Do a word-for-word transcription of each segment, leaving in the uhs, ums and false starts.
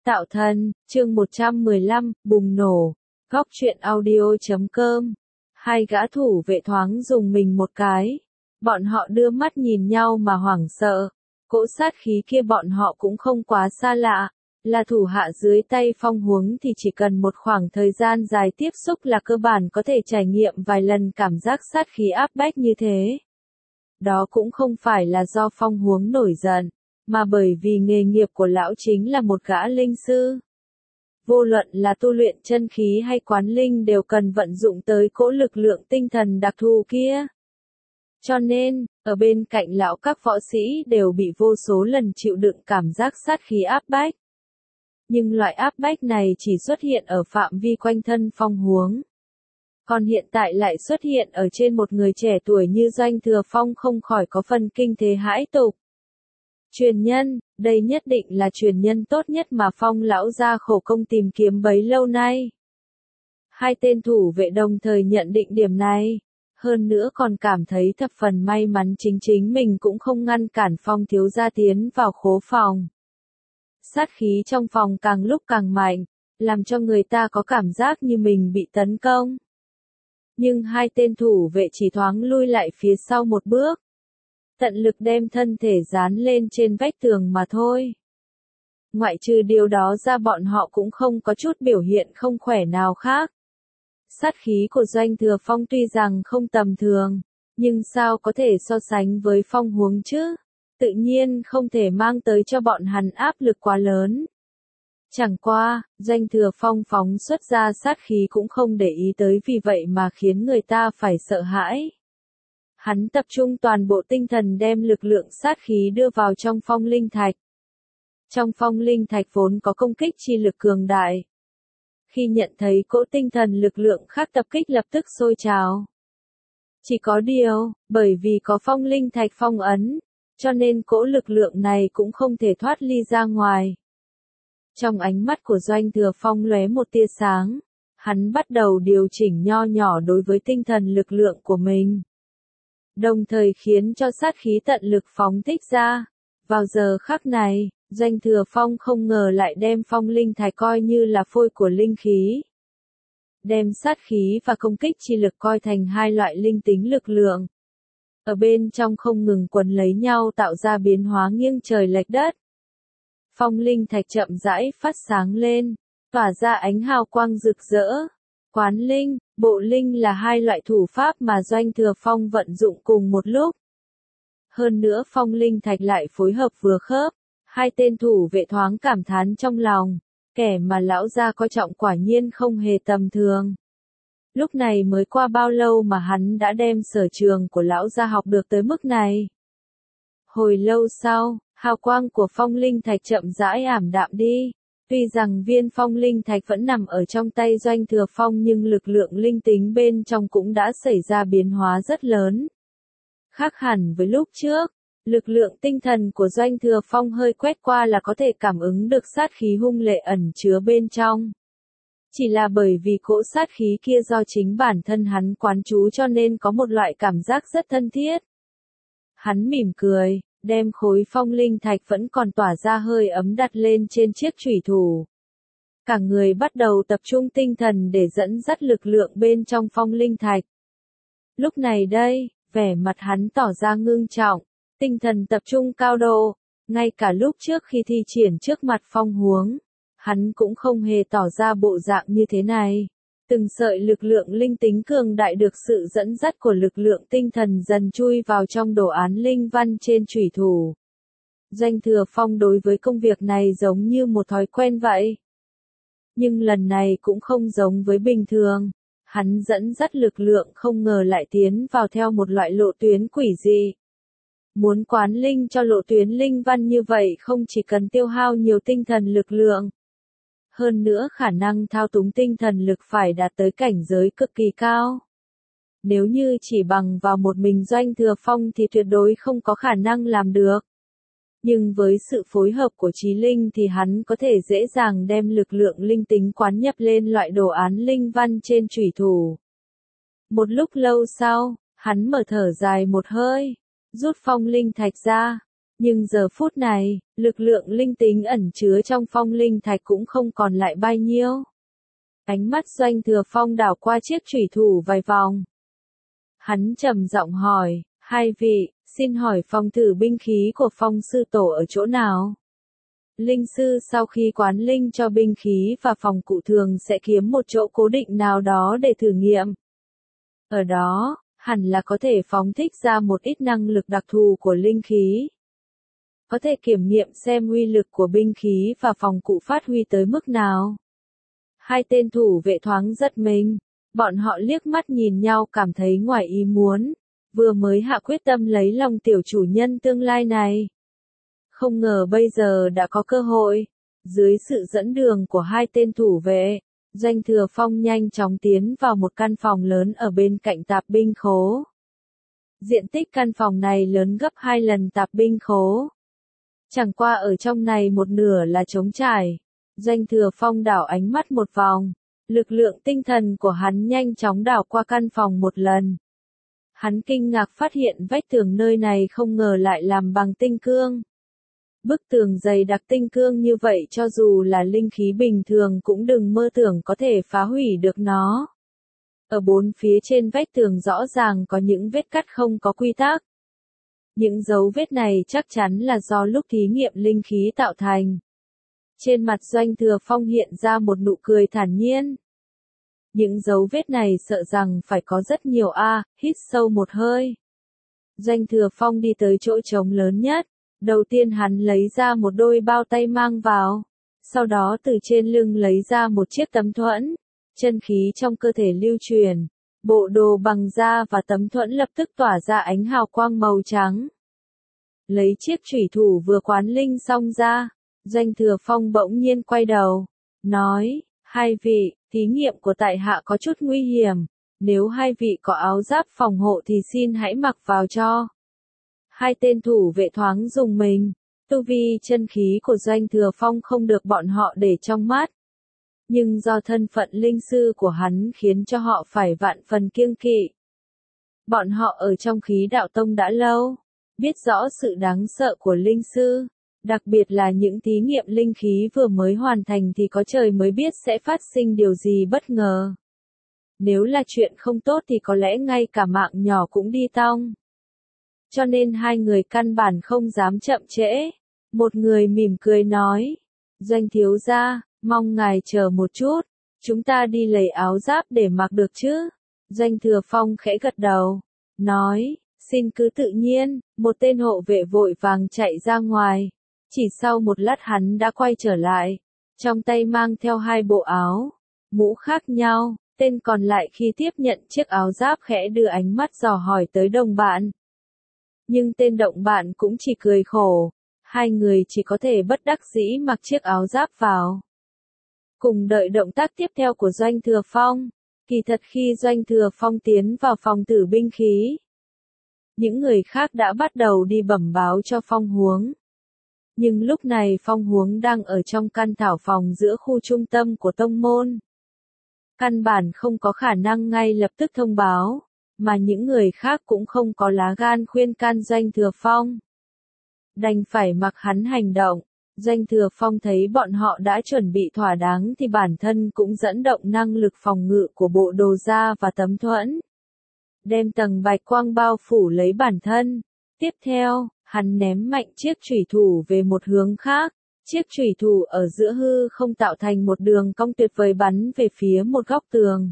Tạo thần, chương một trăm mười lăm, bùng nổ. Góc truyện audio chấm com. Hai gã thủ vệ thoáng dùng mình một cái. Bọn họ đưa mắt nhìn nhau mà hoảng sợ. Cỗ sát khí kia bọn họ cũng không quá xa lạ. Là thủ hạ dưới tay Phong Huống thì chỉ cần một khoảng thời gian dài tiếp xúc là cơ bản có thể trải nghiệm vài lần cảm giác sát khí áp bách như thế. Đó cũng không phải là do Phong Huống nổi giận, mà bởi vì nghề nghiệp của lão chính là một gã linh sư. Vô luận là tu luyện chân khí hay quán linh đều cần vận dụng tới cỗ lực lượng tinh thần đặc thù kia. Cho nên, ở bên cạnh lão các võ sĩ đều bị vô số lần chịu đựng cảm giác sát khí áp bách. Nhưng loại áp bách này chỉ xuất hiện ở phạm vi quanh thân Phong Huống. Còn hiện tại lại xuất hiện ở trên một người trẻ tuổi như Doanh Thừa Phong, không khỏi có phần kinh thế hãi tục. Truyền nhân, đây nhất định là truyền nhân tốt nhất mà Phong lão gia khổ công tìm kiếm bấy lâu nay. Hai tên thủ vệ đồng thời nhận định điểm này, hơn nữa còn cảm thấy thập phần may mắn chính chính mình cũng không ngăn cản Phong thiếu gia tiến vào khố phòng. Sát khí trong phòng càng lúc càng mạnh, làm cho người ta có cảm giác như mình bị tấn công. Nhưng hai tên thủ vệ chỉ thoáng lui lại phía sau một bước, tận lực đem thân thể dán lên trên vách tường mà thôi. Ngoại trừ điều đó ra bọn họ cũng không có chút biểu hiện không khỏe nào khác. Sát khí của Doanh Thừa Phong tuy rằng không tầm thường, nhưng sao có thể so sánh với Phong Huống chứ? Tự nhiên không thể mang tới cho bọn hắn áp lực quá lớn. Chẳng qua, Doanh Thừa Phong phóng xuất ra sát khí cũng không để ý tới, vì vậy mà khiến người ta phải sợ hãi. Hắn tập trung toàn bộ tinh thần đem lực lượng sát khí đưa vào trong phong linh thạch. Trong phong linh thạch vốn có công kích chi lực cường đại. Khi nhận thấy cỗ tinh thần lực lượng khác tập kích lập tức sôi trào. Chỉ có điều, bởi vì có phong linh thạch phong ấn, cho nên cỗ lực lượng này cũng không thể thoát ly ra ngoài. Trong ánh mắt của Doanh Thừa Phong lóe một tia sáng, hắn bắt đầu điều chỉnh nho nhỏ đối với tinh thần lực lượng của mình. Đồng thời khiến cho sát khí tận lực phóng thích ra. Vào giờ khắc này, Doanh Thừa Phong không ngờ lại đem phong linh thạch coi như là phôi của linh khí. Đem sát khí và công kích chi lực coi thành hai loại linh tính lực lượng. Ở bên trong không ngừng quấn lấy nhau tạo ra biến hóa nghiêng trời lệch đất. Phong linh thạch chậm rãi phát sáng lên, tỏa ra ánh hào quang rực rỡ. Quán linh, bộ linh là hai loại thủ pháp mà Doanh Thừa Phong vận dụng cùng một lúc. Hơn nữa phong linh thạch lại phối hợp vừa khớp, hai tên thủ vệ thoáng cảm thán trong lòng, kẻ mà lão gia coi trọng quả nhiên không hề tầm thường. Lúc này mới qua bao lâu mà hắn đã đem sở trường của lão gia học được tới mức này. Hồi lâu sau, hào quang của phong linh thạch chậm rãi ảm đạm đi. Tuy rằng viên phong linh thạch vẫn nằm ở trong tay Doanh Thừa Phong nhưng lực lượng linh tính bên trong cũng đã xảy ra biến hóa rất lớn. Khác hẳn với lúc trước, lực lượng tinh thần của Doanh Thừa Phong hơi quét qua là có thể cảm ứng được sát khí hung lệ ẩn chứa bên trong. Chỉ là bởi vì cỗ sát khí kia do chính bản thân hắn quán trú cho nên có một loại cảm giác rất thân thiết. Hắn mỉm cười, đem khối phong linh thạch vẫn còn tỏa ra hơi ấm đặt lên trên chiếc chủy thủ. Cả người bắt đầu tập trung tinh thần để dẫn dắt lực lượng bên trong phong linh thạch. Lúc này đây, vẻ mặt hắn tỏ ra ngưng trọng, tinh thần tập trung cao độ, ngay cả lúc trước khi thi triển trước mặt Phong Huống, hắn cũng không hề tỏ ra bộ dạng như thế này. Từng sợi lực lượng linh tính cường đại được sự dẫn dắt của lực lượng tinh thần dần chui vào trong đồ án linh văn trên chủy thủ. Doanh Thừa Phong đối với công việc này giống như một thói quen vậy. Nhưng lần này cũng không giống với bình thường. Hắn dẫn dắt lực lượng không ngờ lại tiến vào theo một loại lộ tuyến quỷ dị. Muốn quán linh cho lộ tuyến linh văn như vậy không chỉ cần tiêu hao nhiều tinh thần lực lượng. Hơn nữa khả năng thao túng tinh thần lực phải đạt tới cảnh giới cực kỳ cao. Nếu như chỉ bằng vào một mình Doanh Thừa Phong thì tuyệt đối không có khả năng làm được. Nhưng với sự phối hợp của trí linh thì hắn có thể dễ dàng đem lực lượng linh tính quán nhập lên loại đồ án linh văn trên chủy thủ. Một lúc lâu sau, hắn mở thở dài một hơi, rút phong linh thạch ra, Nhưng giờ phút này, lực lượng linh tính ẩn chứa trong phong linh thạch cũng không còn lại bao nhiêu. Ánh mắt Doanh Thừa Phong đảo qua chiếc chủy thủ vài vòng. Hắn trầm giọng hỏi, hai vị, xin hỏi phong thử binh khí của phong sư tổ ở chỗ nào? Linh sư sau khi quán linh cho binh khí và phòng cụ thường sẽ kiếm một chỗ cố định nào đó để thử nghiệm. Ở đó, hẳn là có thể phóng thích ra một ít năng lực đặc thù của linh khí. Có thể kiểm nghiệm xem uy lực của binh khí và phòng cụ phát huy tới mức nào. Hai tên thủ vệ thoáng giật mình, bọn họ liếc mắt nhìn nhau cảm thấy ngoài ý muốn, vừa mới hạ quyết tâm lấy lòng tiểu chủ nhân tương lai này. Không ngờ bây giờ đã có cơ hội. Dưới sự dẫn đường của hai tên thủ vệ, Doanh Thừa Phong nhanh chóng tiến vào một căn phòng lớn ở bên cạnh tạp binh khố. Diện tích căn phòng này lớn gấp hai lần tạp binh khố. Chẳng qua ở trong này một nửa là trống trải. Doanh Thừa Phong đảo ánh mắt một vòng, lực lượng tinh thần của hắn nhanh chóng đảo qua căn phòng một lần. Hắn kinh ngạc phát hiện vách tường nơi này không ngờ lại làm bằng tinh cương. Bức tường dày đặc tinh cương như vậy cho dù là linh khí bình thường cũng đừng mơ tưởng có thể phá hủy được nó. Ở bốn phía trên vách tường rõ ràng có những vết cắt không có quy tắc. Những dấu vết này chắc chắn là do lúc thí nghiệm linh khí tạo thành. Trên mặt Doanh Thừa Phong hiện ra một nụ cười thản nhiên. Những dấu vết này sợ rằng phải có rất nhiều a, hít sâu một hơi. Doanh Thừa Phong đi tới chỗ trống lớn nhất. Đầu tiên hắn lấy ra một đôi bao tay mang vào, sau đó từ trên lưng lấy ra một chiếc tấm thuẫn, chân khí trong cơ thể lưu truyền, bộ đồ bằng da và tấm thuẫn lập tức tỏa ra ánh hào quang màu trắng. Lấy chiếc chủy thủ vừa quán linh xong ra, Doanh Thừa Phong bỗng nhiên quay đầu, nói, hai vị, thí nghiệm của tại hạ có chút nguy hiểm, nếu hai vị có áo giáp phòng hộ thì xin hãy mặc vào cho. Hai tên thủ vệ thoáng dùng mình, tu vi chân khí của Doanh Thừa Phong không được bọn họ để trong mắt. Nhưng do thân phận linh sư của hắn khiến cho họ phải vạn phần kiêng kỵ. Bọn họ ở trong khí đạo tông đã lâu, biết rõ sự đáng sợ của linh sư, đặc biệt là những thí nghiệm linh khí vừa mới hoàn thành thì có trời mới biết sẽ phát sinh điều gì bất ngờ. Nếu là chuyện không tốt thì có lẽ ngay cả mạng nhỏ cũng đi tong. Cho nên hai người căn bản không dám chậm trễ. Một người mỉm cười nói, Doanh thiếu gia, mong ngài chờ một chút, chúng ta đi lấy áo giáp để mặc được chứ. Doanh Thừa Phong khẽ gật đầu, nói, xin cứ tự nhiên. Một tên hộ vệ vội vàng chạy ra ngoài, chỉ sau một lát hắn đã quay trở lại, trong tay mang theo hai bộ áo, mũ khác nhau. Tên còn lại khi tiếp nhận chiếc áo giáp khẽ đưa ánh mắt dò hỏi tới đồng bạn. Nhưng tên động bạn cũng chỉ cười khổ, hai người chỉ có thể bất đắc dĩ mặc chiếc áo giáp vào. Cùng đợi động tác tiếp theo của Doanh Thừa Phong, kỳ thật khi Doanh Thừa Phong tiến vào phòng thử binh khí, những người khác đã bắt đầu đi bẩm báo cho Phong Huống. Nhưng lúc này Phong Huống đang ở trong căn thảo phòng giữa khu trung tâm của tông môn. Căn bản không có khả năng ngay lập tức thông báo. Mà những người khác cũng không có lá gan khuyên can Doanh Thừa Phong. Đành phải mặc hắn hành động. Doanh Thừa Phong thấy bọn họ đã chuẩn bị thỏa đáng thì bản thân cũng dẫn động năng lực phòng ngự của bộ đồ da và tấm thuẫn. Đem tầng bạch quang bao phủ lấy bản thân. Tiếp theo, hắn ném mạnh chiếc chủy thủ về một hướng khác. Chiếc chủy thủ ở giữa hư không tạo thành một đường cong tuyệt vời bắn về phía một góc tường.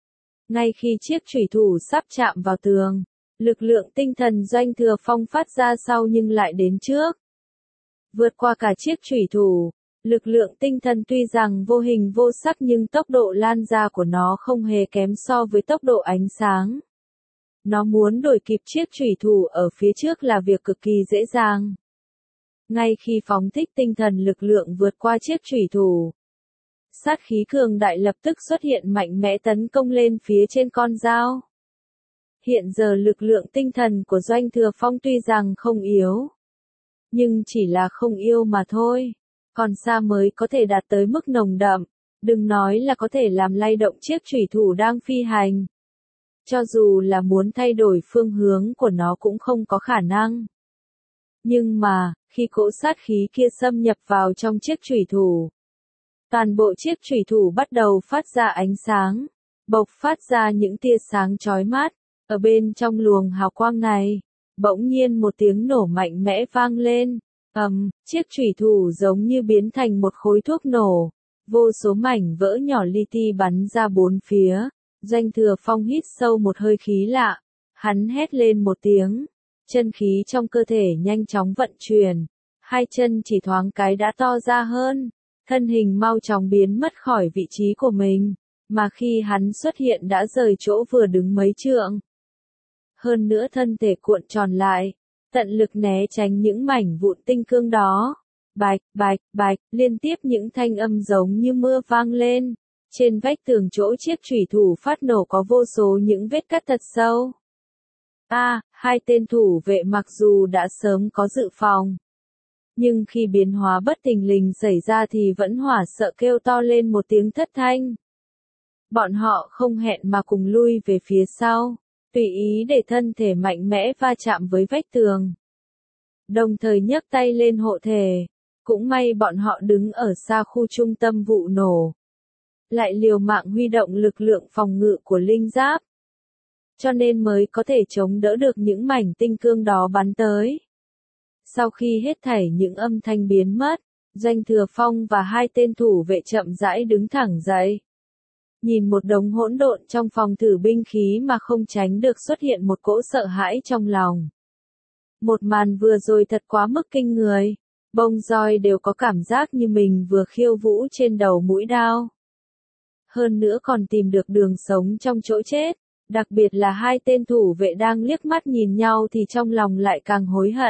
Ngay khi chiếc chủy thủ sắp chạm vào tường, lực lượng tinh thần Doanh Thừa Phong phát ra sau nhưng lại đến trước. Vượt qua cả chiếc chủy thủ, lực lượng tinh thần tuy rằng vô hình vô sắc nhưng tốc độ lan ra của nó không hề kém so với tốc độ ánh sáng. Nó muốn đuổi kịp chiếc chủy thủ ở phía trước là việc cực kỳ dễ dàng. Ngay khi phóng thích tinh thần lực lượng vượt qua chiếc chủy thủ, sát khí cường đại lập tức xuất hiện mạnh mẽ tấn công lên phía trên con dao. Hiện giờ lực lượng tinh thần của Doanh Thừa Phong tuy rằng không yếu, nhưng chỉ là không yêu mà thôi, còn xa mới có thể đạt tới mức nồng đậm, đừng nói là có thể làm lay động chiếc chủy thủ đang phi hành. Cho dù là muốn thay đổi phương hướng của nó cũng không có khả năng. Nhưng mà, khi cỗ sát khí kia xâm nhập vào trong chiếc chủy thủ, toàn bộ chiếc chủy thủ bắt đầu phát ra ánh sáng, bộc phát ra những tia sáng chói mắt. Ở bên trong luồng hào quang này, bỗng nhiên một tiếng nổ mạnh mẽ vang lên. Ầm, chiếc chủy thủ giống như biến thành một khối thuốc nổ. Vô số mảnh vỡ nhỏ li ti bắn ra bốn phía. Doanh Thừa Phong hít sâu một hơi khí lạ. Hắn hét lên một tiếng. Chân khí trong cơ thể nhanh chóng vận chuyển. Hai chân chỉ thoáng cái đã to ra hơn. Thân hình mau chóng biến mất khỏi vị trí của mình. Mà khi hắn xuất hiện đã rời chỗ vừa đứng mấy trượng. Hơn nữa thân thể cuộn tròn lại. Tận lực né tránh những mảnh vụn tinh cương đó. Bạch, bạch, bạch, liên tiếp những thanh âm giống như mưa vang lên. Trên vách tường chỗ chiếc chủy thủ phát nổ có vô số những vết cắt thật sâu. A, à, hai tên thủ vệ mặc dù đã sớm có dự phòng. Nhưng khi biến hóa bất thình lình xảy ra thì vẫn hoảng sợ kêu to lên một tiếng thất thanh. Bọn họ không hẹn mà cùng lui về phía sau, tùy ý để thân thể mạnh mẽ va chạm với vách tường. Đồng thời nhấc tay lên hộ thể. Cũng may bọn họ đứng ở xa khu trung tâm vụ nổ. Lại liều mạng huy động lực lượng phòng ngự của linh giáp. Cho nên mới có thể chống đỡ được những mảnh tinh cương đó bắn tới. Sau khi hết thảy những âm thanh biến mất, Doanh Thừa Phong và hai tên thủ vệ chậm rãi đứng thẳng dậy. Nhìn một đống hỗn độn trong phòng thử binh khí mà không tránh được xuất hiện một cỗ sợ hãi trong lòng. Một màn vừa rồi thật quá mức kinh người. Bông roi đều có cảm giác như mình vừa khiêu vũ trên đầu mũi đao. Hơn nữa còn tìm được đường sống trong chỗ chết. Đặc biệt là hai tên thủ vệ đang liếc mắt nhìn nhau thì trong lòng lại càng hối hận.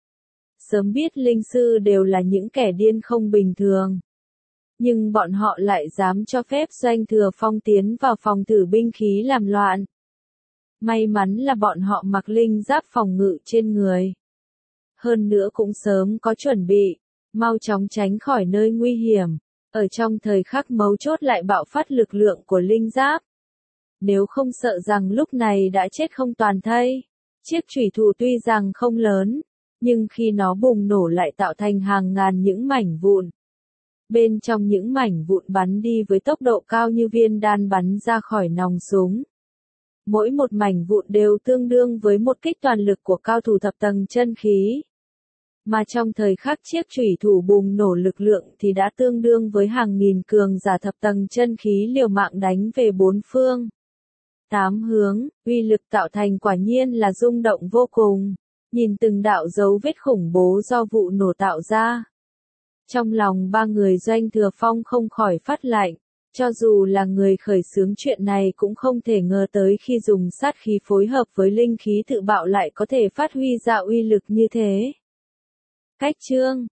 Sớm biết linh sư đều là những kẻ điên không bình thường. Nhưng bọn họ lại dám cho phép Doanh Thừa Phong tiến vào phòng thử binh khí làm loạn. May mắn là bọn họ mặc linh giáp phòng ngự trên người. Hơn nữa cũng sớm có chuẩn bị, mau chóng tránh khỏi nơi nguy hiểm. Ở trong thời khắc mấu chốt lại bạo phát lực lượng của linh giáp. Nếu không sợ rằng lúc này đã chết không toàn thây. Chiếc chủy thủ tuy rằng không lớn, nhưng khi nó bùng nổ lại tạo thành hàng ngàn những mảnh vụn. Bên trong những mảnh vụn bắn đi với tốc độ cao như viên đạn bắn ra khỏi nòng súng. Mỗi một mảnh vụn đều tương đương với một kích toàn lực của cao thủ thập tầng chân khí. Mà trong thời khắc chiếc chủy thủ bùng nổ lực lượng thì đã tương đương với hàng nghìn cường giả thập tầng chân khí liều mạng đánh về bốn phương. Tám hướng, uy lực tạo thành quả nhiên là rung động vô cùng. Nhìn từng đạo dấu vết khủng bố do vụ nổ tạo ra. Trong lòng ba người Doanh Thừa Phong không khỏi phát lạnh. Cho dù là người khởi xướng chuyện này cũng không thể ngờ tới khi dùng sát khí phối hợp với linh khí tự bạo lại có thể phát huy ra uy lực như thế. Cách chương